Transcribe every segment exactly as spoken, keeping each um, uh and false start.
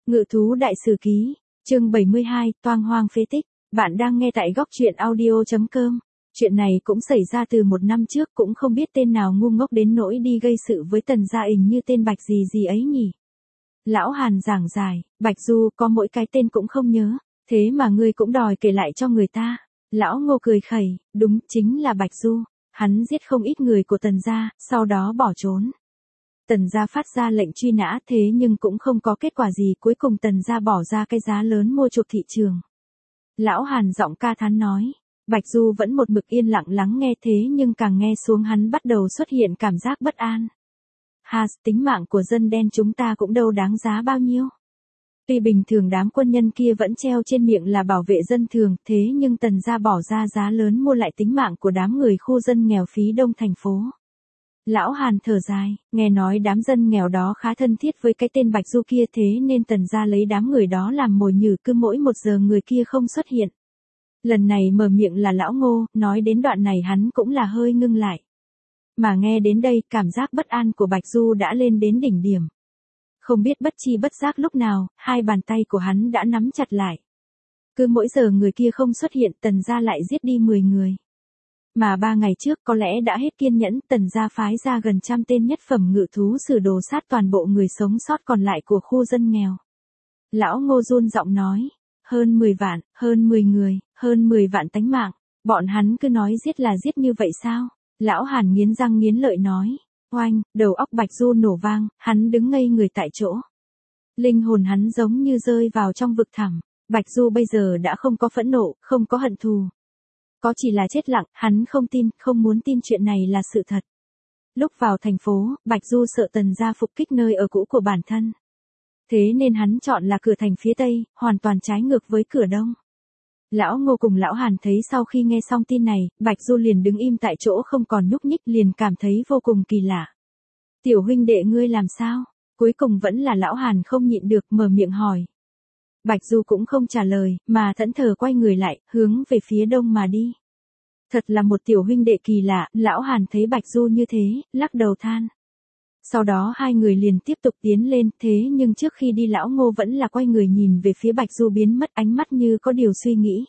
Ngự thú đại sử ký, chương bảy mươi hai, toang hoang phế tích. Bạn đang nghe tại góc truyện audio chấm com. Chuyện này cũng xảy ra từ một năm trước, cũng không biết tên nào ngu ngốc đến nỗi đi gây sự với Tần Gia Ình như tên Bạch gì gì ấy nhỉ. Lão Hàn giảng giải, Bạch Du có mỗi cái tên cũng không nhớ, thế mà ngươi cũng đòi kể lại cho người ta. Lão Ngô cười khẩy, đúng, chính là Bạch Du, hắn giết không ít người của Tần Gia, sau đó bỏ trốn. Tần Gia phát ra lệnh truy nã thế nhưng cũng không có kết quả gì, cuối cùng Tần Gia bỏ ra cái giá lớn mua chuộc thị trường. Lão Hàn giọng ca thán nói, Bạch Du vẫn một mực yên lặng lắng nghe thế nhưng càng nghe xuống hắn bắt đầu xuất hiện cảm giác bất an. Ha, tính mạng của dân đen chúng ta cũng đâu đáng giá bao nhiêu. Tuy bình thường đám quân nhân kia vẫn treo trên miệng là bảo vệ dân thường, thế nhưng Tần Gia bỏ ra giá lớn mua lại tính mạng của đám người khu dân nghèo phí đông thành phố. Lão Hàn thở dài, nghe nói đám dân nghèo đó khá thân thiết với cái tên Bạch Du kia, thế nên Tần Gia lấy đám người đó làm mồi nhử, cứ mỗi một giờ người kia không xuất hiện. Lần này mở miệng là Lão Ngô, nói đến đoạn này hắn cũng là hơi ngưng lại. Mà nghe đến đây, cảm giác bất an của Bạch Du đã lên đến đỉnh điểm. Không biết bất chi bất giác lúc nào, hai bàn tay của hắn đã nắm chặt lại. Cứ mỗi giờ người kia không xuất hiện, Tần Gia lại giết đi mười người. Mà ba ngày trước có lẽ đã hết kiên nhẫn, Tần Gia phái ra gần trăm tên nhất phẩm ngự thú sử đồ sát toàn bộ người sống sót còn lại của khu dân nghèo. Lão Ngô run giọng nói, hơn mười vạn, hơn mười người, hơn mười vạn tánh mạng, bọn hắn cứ nói giết là giết như vậy sao? Lão Hàn nghiến răng nghiến lợi nói, oanh, đầu óc Bạch Du nổ vang, hắn đứng ngây người tại chỗ. Linh hồn hắn giống như rơi vào trong vực thẳm, Bạch Du bây giờ đã không có phẫn nộ, không có hận thù. Có chỉ là chết lặng, hắn không tin, không muốn tin chuyện này là sự thật. Lúc vào thành phố, Bạch Du sợ Tần Gia phục kích nơi ở cũ của bản thân. Thế nên hắn chọn là cửa thành phía Tây, hoàn toàn trái ngược với cửa Đông. Lão Ngô cùng Lão Hàn thấy sau khi nghe xong tin này, Bạch Du liền đứng im tại chỗ không còn nhúc nhích, liền cảm thấy vô cùng kỳ lạ. Tiểu huynh đệ ngươi làm sao? Cuối cùng vẫn là Lão Hàn không nhịn được mở miệng hỏi. Bạch Du cũng không trả lời, mà thẫn thờ quay người lại, hướng về phía đông mà đi. Thật là một tiểu huynh đệ kỳ lạ, Lão Hàn thấy Bạch Du như thế, lắc đầu than. Sau đó hai người liền tiếp tục tiến lên, thế nhưng trước khi đi Lão Ngô vẫn là quay người nhìn về phía Bạch Du, biến mất ánh mắt như có điều suy nghĩ.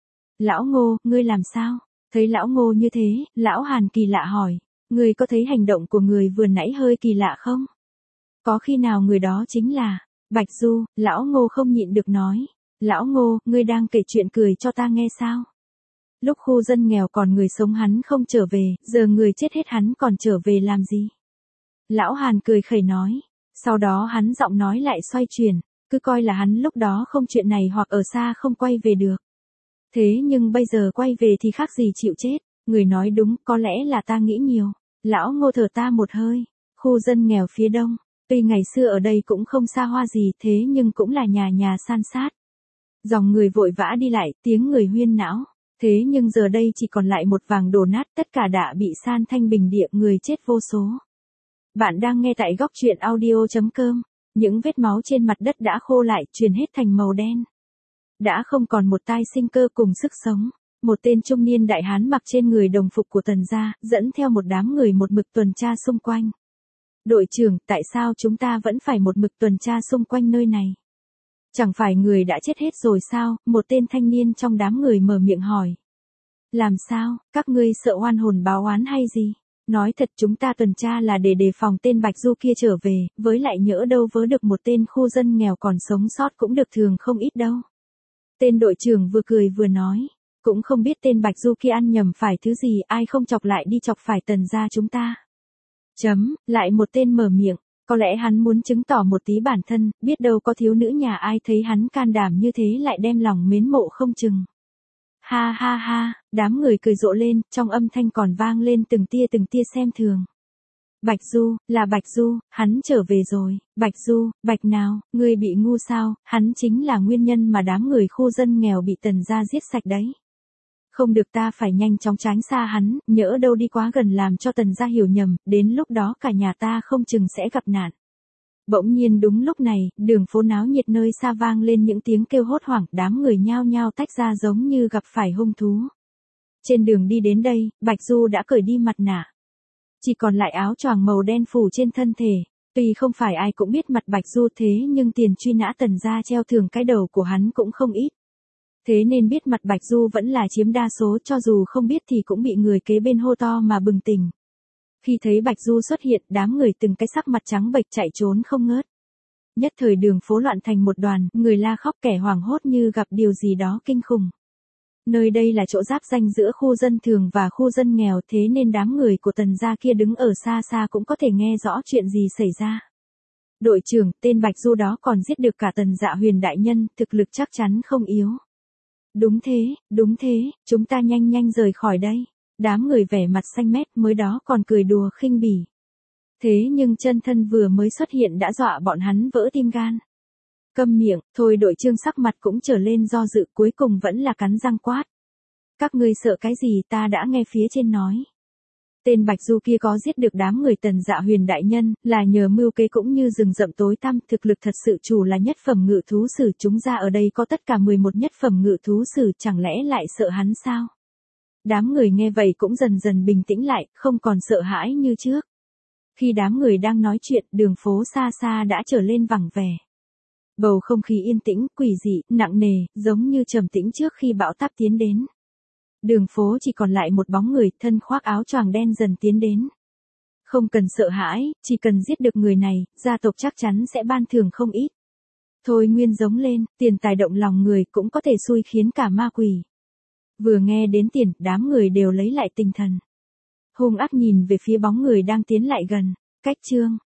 Lão Ngô, ngươi làm sao? Thấy Lão Ngô như thế, Lão Hàn kỳ lạ hỏi, ngươi có thấy hành động của người vừa nãy hơi kỳ lạ không? Có khi nào người đó chính là Bạch Du? Lão Ngô không nhịn được nói, Lão Ngô, ngươi đang kể chuyện cười cho ta nghe sao? Lúc khu dân nghèo còn người sống hắn không trở về, giờ người chết hết hắn còn trở về làm gì? Lão Hàn cười khẩy nói, sau đó hắn giọng nói lại xoay chuyển, cứ coi là hắn lúc đó không chuyện này hoặc ở xa không quay về được. Thế nhưng bây giờ quay về thì khác gì chịu chết, người nói đúng, có lẽ là ta nghĩ nhiều. Lão Ngô thở ta một hơi, khu dân nghèo phía đông, tuy ngày xưa ở đây cũng không xa hoa gì, thế nhưng cũng là nhà nhà san sát. Dòng người vội vã đi lại, tiếng người huyên náo. Thế nhưng giờ đây chỉ còn lại một vàng đổ nát, tất cả đã bị san thanh bình địa, người chết vô số. Bạn đang nghe tại góc truyện audio chấm com. Những vết máu trên mặt đất đã khô lại, chuyển hết thành màu đen. Đã không còn một tai sinh cơ cùng sức sống. Một tên trung niên đại hán mặc trên người đồng phục của Tần Gia, dẫn theo một đám người một mực tuần tra xung quanh. Đội trưởng, tại sao chúng ta vẫn phải một mực tuần tra xung quanh nơi này? Chẳng phải người đã chết hết rồi sao? Một tên thanh niên trong đám người mở miệng hỏi. Làm sao, các ngươi sợ oan hồn báo oán hay gì? Nói thật, chúng ta tuần tra là để đề phòng tên Bạch Du kia trở về, với lại nhỡ đâu vớ được một tên khu dân nghèo còn sống sót cũng được thường không ít đâu. Tên đội trưởng vừa cười vừa nói, cũng không biết tên Bạch Du kia ăn nhầm phải thứ gì, ai không chọc lại đi chọc phải Tần Gia chúng ta. Chấm, lại một tên mở miệng, có lẽ hắn muốn chứng tỏ một tí bản thân, biết đâu có thiếu nữ nhà ai thấy hắn can đảm như thế lại đem lòng mến mộ không chừng. Ha ha ha, đám người cười rộ lên, trong âm thanh còn vang lên từng tia từng tia xem thường. Bạch Du, là Bạch Du, hắn trở về rồi. Bạch Du, Bạch nào, ngươi bị ngu sao? Hắn chính là nguyên nhân mà đám người khu dân nghèo bị Tần Gia giết sạch đấy. Không được, ta phải nhanh chóng tránh xa hắn, nhỡ đâu đi quá gần làm cho Tần Gia hiểu nhầm, đến lúc đó cả nhà ta không chừng sẽ gặp nạn. Bỗng nhiên đúng lúc này, đường phố náo nhiệt nơi xa vang lên những tiếng kêu hốt hoảng, đám người nhao nhao tách ra giống như gặp phải hung thú. Trên đường đi đến đây, Bạch Du đã cởi đi mặt nạ. Chỉ còn lại áo choàng màu đen phủ trên thân thể. Tuy không phải ai cũng biết mặt Bạch Du thế nhưng tiền truy nã Tần gia treo thường cái đầu của hắn cũng không ít. Thế nên biết mặt Bạch Du vẫn là chiếm đa số, cho dù không biết thì cũng bị người kế bên hô to mà bừng tỉnh. Khi thấy Bạch Du xuất hiện, đám người từng cái sắc mặt trắng bệch chạy trốn không ngớt. Nhất thời đường phố loạn thành một đoàn, người la khóc kẻ hoảng hốt như gặp điều gì đó kinh khủng. Nơi đây là chỗ giáp ranh giữa khu dân thường và khu dân nghèo, thế nên đám người của Tần gia kia đứng ở xa xa cũng có thể nghe rõ chuyện gì xảy ra. Đội trưởng, tên Bạch Du đó còn giết được cả Tần Dạ Huyền đại nhân, thực lực chắc chắn không yếu. Đúng thế, đúng thế, chúng ta nhanh nhanh rời khỏi đây. Đám người vẻ mặt xanh mét mới đó còn cười đùa khinh bỉ. Thế nhưng chân thân vừa mới xuất hiện đã dọa bọn hắn vỡ tim gan. Câm miệng, thôi đội trưởng sắc mặt cũng trở lên do dự, cuối cùng vẫn là cắn răng quát. Các ngươi sợ cái gì, ta đã nghe phía trên nói. Tên Bạch Du kia có giết được đám người Tần Dạ Huyền đại nhân, là nhờ mưu kế cũng như rừng rậm tối tăm, thực lực thật sự chủ là nhất phẩm ngự thú sử, chúng ra ở đây có tất cả mười một nhất phẩm ngự thú sử, chẳng lẽ lại sợ hắn sao? Đám người nghe vậy cũng dần dần bình tĩnh lại, không còn sợ hãi như trước. Khi đám người đang nói chuyện, đường phố xa xa đã trở lên vắng vẻ. Bầu không khí yên tĩnh, quỷ dị, nặng nề, giống như trầm tĩnh trước khi bão táp tiến đến. Đường phố chỉ còn lại một bóng người, thân khoác áo choàng đen dần tiến đến. Không cần sợ hãi, chỉ cần giết được người này, gia tộc chắc chắn sẽ ban thưởng không ít. Thôi Nguyên giống lên, tiền tài động lòng người cũng có thể xui khiến cả ma quỷ. Vừa nghe đến tiền, đám người đều lấy lại tinh thần. Hung ác nhìn về phía bóng người đang tiến lại gần. Cách chương